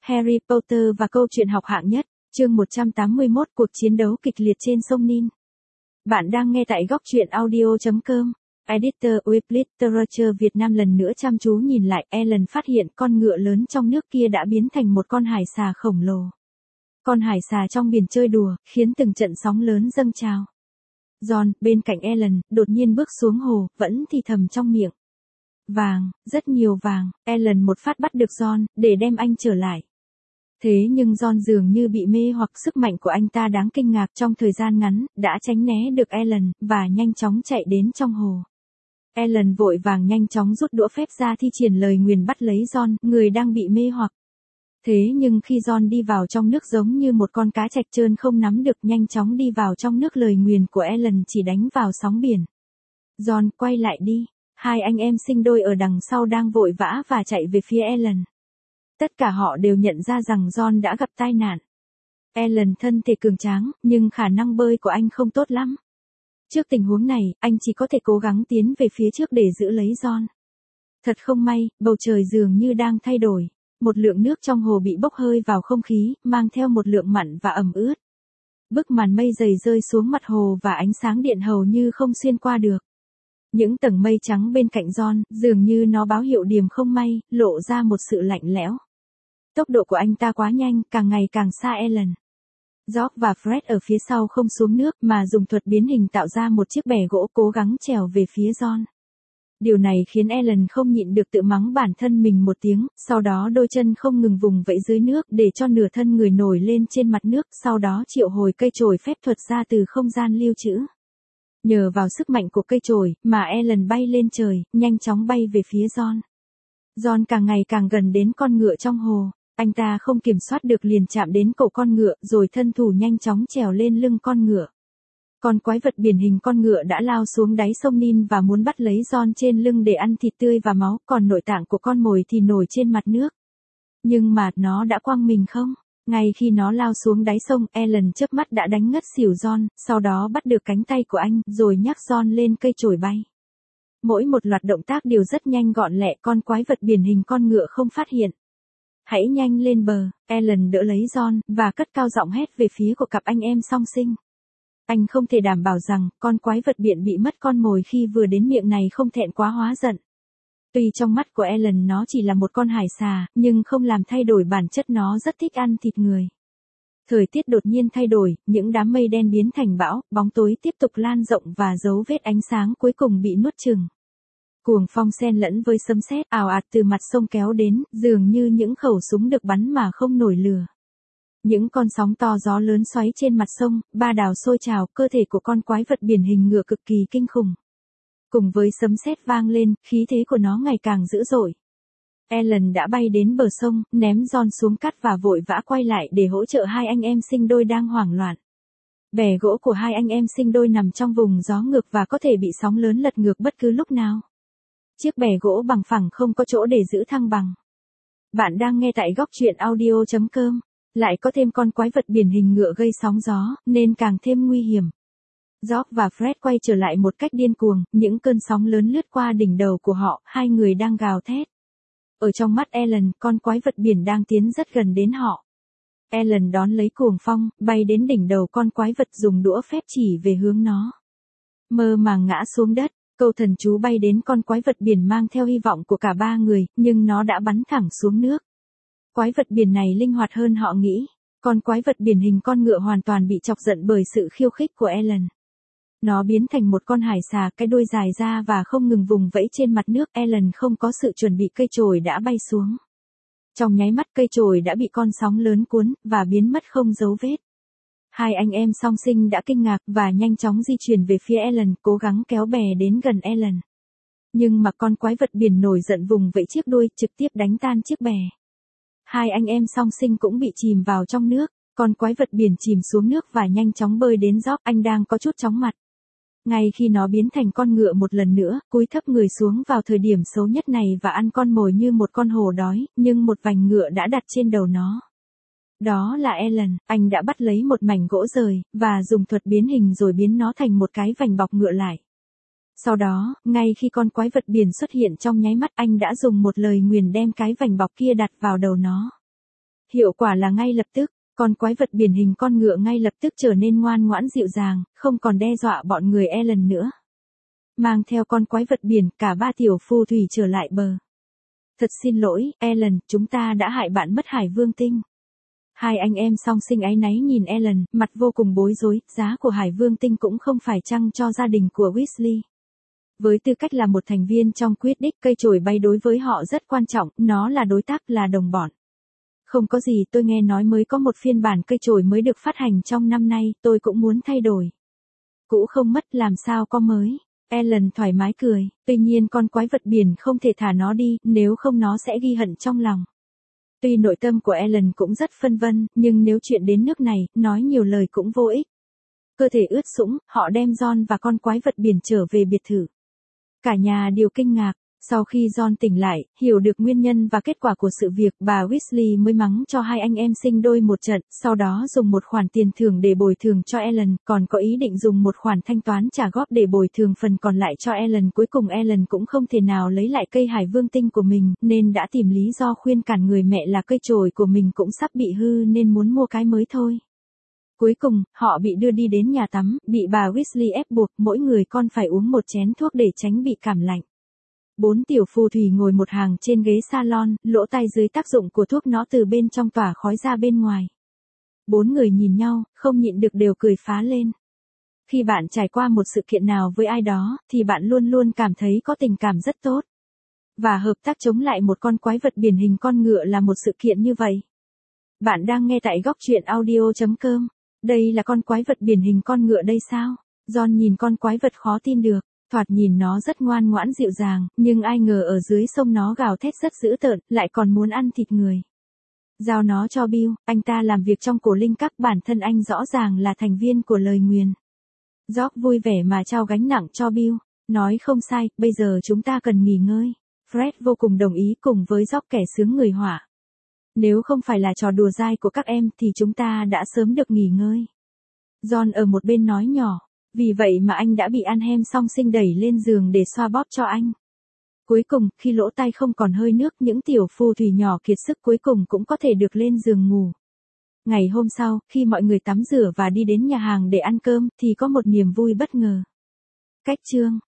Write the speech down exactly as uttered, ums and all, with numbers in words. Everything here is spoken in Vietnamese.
Harry Potter và câu chuyện học hạng nhất, chương một trăm tám mươi mốt cuộc chiến đấu kịch liệt trên sông Nin. Bạn đang nghe tại góc truyện audio chấm com. Editor with Literature Việt Nam lần nữa chăm chú nhìn lại, Ellen phát hiện con ngựa lớn trong nước kia đã biến thành một con hải xà khổng lồ. Con hải xà trong biển chơi đùa, khiến từng trận sóng lớn dâng trào. John, bên cạnh Ellen, đột nhiên bước xuống hồ, vẫn thì thầm trong miệng. Vàng, rất nhiều vàng. Ellen một phát bắt được John, để đem anh trở lại. Thế nhưng John dường như bị mê hoặc sức mạnh của anh ta đáng kinh ngạc trong thời gian ngắn, đã tránh né được Ellen, và nhanh chóng chạy đến trong hồ. Ellen vội vàng nhanh chóng rút đũa phép ra thi triển lời nguyền bắt lấy John, người đang bị mê hoặc. Thế nhưng khi John đi vào trong nước giống như một con cá trạch trơn không nắm được, nhanh chóng đi vào trong nước, lời nguyền của Ellen chỉ đánh vào sóng biển. John, quay lại đi. Hai anh em sinh đôi ở đằng sau đang vội vã và chạy về phía Ellen. Tất cả họ đều nhận ra rằng John đã gặp tai nạn. Ellen thân thể cường tráng, nhưng khả năng bơi của anh không tốt lắm. Trước tình huống này, anh chỉ có thể cố gắng tiến về phía trước để giữ lấy John. Thật không may, bầu trời dường như đang thay đổi. Một lượng nước trong hồ bị bốc hơi vào không khí, mang theo một lượng mặn và ẩm ướt. Bức màn mây dày rơi xuống mặt hồ và ánh sáng điện hầu như không xuyên qua được. Những tầng mây trắng bên cạnh John, dường như nó báo hiệu điểm không may, lộ ra một sự lạnh lẽo. Tốc độ của anh ta quá nhanh, càng ngày càng xa Ellen. George và Fred ở phía sau không xuống nước, mà dùng thuật biến hình tạo ra một chiếc bè gỗ cố gắng trèo về phía John. Điều này khiến Ellen không nhịn được tự mắng bản thân mình một tiếng, sau đó đôi chân không ngừng vùng vẫy dưới nước để cho nửa thân người nổi lên trên mặt nước, sau đó triệu hồi cây chổi phép thuật ra từ không gian lưu trữ. Nhờ vào sức mạnh của cây chổi, mà Ellen bay lên trời, nhanh chóng bay về phía John. John càng ngày càng gần đến con ngựa trong hồ, anh ta không kiểm soát được liền chạm đến cổ con ngựa, rồi thân thủ nhanh chóng trèo lên lưng con ngựa. Con quái vật biển hình con ngựa đã lao xuống đáy sông Nin và muốn bắt lấy John trên lưng để ăn thịt tươi và máu, còn nội tạng của con mồi thì nổi trên mặt nước. Nhưng mà, nó đã quăng mình không? Ngay khi nó lao xuống đáy sông, Ellen chớp mắt đã đánh ngất xỉu John, sau đó bắt được cánh tay của anh, rồi nhắc John lên cây chổi bay. Mỗi một loạt động tác đều rất nhanh gọn lẹ, con quái vật biển hình con ngựa không phát hiện. Hãy nhanh lên bờ, Ellen đỡ lấy John, và cất cao giọng hét về phía của cặp anh em song sinh. Anh không thể đảm bảo rằng, con quái vật biển bị mất con mồi khi vừa đến miệng này không thẹn quá hóa giận. Tuy trong mắt của Ellen nó chỉ là một con hải xà, nhưng không làm thay đổi bản chất nó rất thích ăn thịt người. Thời tiết đột nhiên thay đổi, những đám mây đen biến thành bão, bóng tối tiếp tục lan rộng và dấu vết ánh sáng cuối cùng bị nuốt chửng. Cuồng phong xen lẫn với sấm sét ào ạt từ mặt sông kéo đến, dường như những khẩu súng được bắn mà không nổi lửa. Những con sóng to gió lớn xoáy trên mặt sông, ba đảo sôi trào, cơ thể của con quái vật biển hình ngựa cực kỳ kinh khủng. Cùng với sấm sét vang lên, khí thế của nó ngày càng dữ dội. Ellen đã bay đến bờ sông, ném John xuống cát và vội vã quay lại để hỗ trợ hai anh em sinh đôi đang hoảng loạn. Bè gỗ của hai anh em sinh đôi nằm trong vùng gió ngược và có thể bị sóng lớn lật ngược bất cứ lúc nào. Chiếc bè gỗ bằng phẳng không có chỗ để giữ thăng bằng. Bạn đang nghe tại góc truyện audio chấm com. Lại có thêm con quái vật biển hình ngựa gây sóng gió, nên càng thêm nguy hiểm. George và Fred quay trở lại một cách điên cuồng, những cơn sóng lớn lướt qua đỉnh đầu của họ, hai người đang gào thét. Ở trong mắt Ellen, con quái vật biển đang tiến rất gần đến họ. Ellen đón lấy cuồng phong, bay đến đỉnh đầu con quái vật, dùng đũa phép chỉ về hướng nó. Mơ màng ngã xuống đất, câu thần chú bay đến con quái vật biển mang theo hy vọng của cả ba người, nhưng nó đã bắn thẳng xuống nước. Quái vật biển này linh hoạt hơn họ nghĩ. Con quái vật biển hình con ngựa hoàn toàn bị chọc giận bởi sự khiêu khích của Ellen. Nó biến thành một con hải xà, cái đuôi dài ra và không ngừng vùng vẫy trên mặt nước. Ellen không có sự chuẩn bị, cây chổi đã bay xuống. Trong nháy mắt cây chổi đã bị con sóng lớn cuốn, và biến mất không dấu vết. Hai anh em song sinh đã kinh ngạc, và nhanh chóng di chuyển về phía Ellen, cố gắng kéo bè đến gần Ellen. Nhưng mà con quái vật biển nổi giận vùng vẫy chiếc đuôi, trực tiếp đánh tan chiếc bè. Hai anh em song sinh cũng bị chìm vào trong nước, con quái vật biển chìm xuống nước và nhanh chóng bơi đến George, anh đang có chút chóng mặt. Ngay khi nó biến thành con ngựa một lần nữa, cúi thấp người xuống vào thời điểm xấu nhất này và ăn con mồi như một con hổ đói, nhưng một vành ngựa đã đặt trên đầu nó. Đó là Ellen, anh đã bắt lấy một mảnh gỗ rời, và dùng thuật biến hình rồi biến nó thành một cái vành bọc ngựa lại. Sau đó, ngay khi con quái vật biển xuất hiện trong nháy mắt, anh đã dùng một lời nguyền đem cái vành bọc kia đặt vào đầu nó. Hiệu quả là ngay lập tức, con quái vật biển hình con ngựa ngay lập tức trở nên ngoan ngoãn dịu dàng, không còn đe dọa bọn người Ellen nữa. Mang theo con quái vật biển, cả ba tiểu phù thủy trở lại bờ. Thật xin lỗi, Ellen, chúng ta đã hại bạn mất Hải Vương Tinh. Hai anh em song sinh áy náy nhìn Ellen, mặt vô cùng bối rối, giá của Hải Vương Tinh cũng không phải chăng cho gia đình của Weasley. Với tư cách là một thành viên trong Quidditch, cây chổi bay đối với họ rất quan trọng, nó là đối tác, là đồng bọn. Không có gì, tôi nghe nói mới có một phiên bản cây chổi mới được phát hành trong năm nay, tôi cũng muốn thay đổi. Cũ không mất, làm sao có mới. Ellen thoải mái cười, tuy nhiên con quái vật biển không thể thả nó đi, nếu không nó sẽ ghi hận trong lòng. Tuy nội tâm của Ellen cũng rất phân vân, nhưng nếu chuyện đến nước này, nói nhiều lời cũng vô ích. Cơ thể ướt sũng, họ đem Ron và con quái vật biển trở về biệt thự. Cả nhà đều kinh ngạc. Sau khi Ron tỉnh lại, hiểu được nguyên nhân và kết quả của sự việc, bà Weasley mới mắng cho hai anh em sinh đôi một trận, sau đó dùng một khoản tiền thưởng để bồi thường cho Ellen, còn có ý định dùng một khoản thanh toán trả góp để bồi thường phần còn lại cho Ellen. Cuối cùng Ellen cũng không thể nào lấy lại cây Hải Vương Tinh của mình, nên đã tìm lý do khuyên cản người mẹ là cây chổi của mình cũng sắp bị hư nên muốn mua cái mới thôi. Cuối cùng, họ bị đưa đi đến nhà tắm, bị bà Weasley ép buộc mỗi người con phải uống một chén thuốc để tránh bị cảm lạnh. Bốn tiểu phù thủy ngồi một hàng trên ghế salon, lỗ tai dưới tác dụng của thuốc nó từ bên trong tỏa khói ra bên ngoài. Bốn người nhìn nhau, không nhịn được đều cười phá lên. Khi bạn trải qua một sự kiện nào với ai đó, thì bạn luôn luôn cảm thấy có tình cảm rất tốt. Và hợp tác chống lại một con quái vật biển hình con ngựa là một sự kiện như vậy. Bạn đang nghe tại góc truyện audio chấm com. Đây là con quái vật biển hình con ngựa đây sao? Ron nhìn con quái vật khó tin được. Thoạt nhìn nó rất ngoan ngoãn dịu dàng, nhưng ai ngờ ở dưới sông nó gào thét rất dữ tợn, lại còn muốn ăn thịt người. Giao nó cho Bill, anh ta làm việc trong cổ linh các, bản thân anh rõ ràng là thành viên của lời nguyền. George vui vẻ mà trao gánh nặng cho Bill, nói không sai, bây giờ chúng ta cần nghỉ ngơi. Fred vô cùng đồng ý cùng với George, kẻ sướng người họa. Nếu không phải là trò đùa dai của các em thì chúng ta đã sớm được nghỉ ngơi. John ở một bên nói nhỏ. Vì vậy mà anh đã bị Anhem song sinh đẩy lên giường để xoa bóp cho anh. Cuối cùng, khi lỗ tai không còn hơi nước, những tiểu phù thủy nhỏ kiệt sức cuối cùng cũng có thể được lên giường ngủ. Ngày hôm sau, khi mọi người tắm rửa và đi đến nhà hàng để ăn cơm, thì có một niềm vui bất ngờ. Cách chương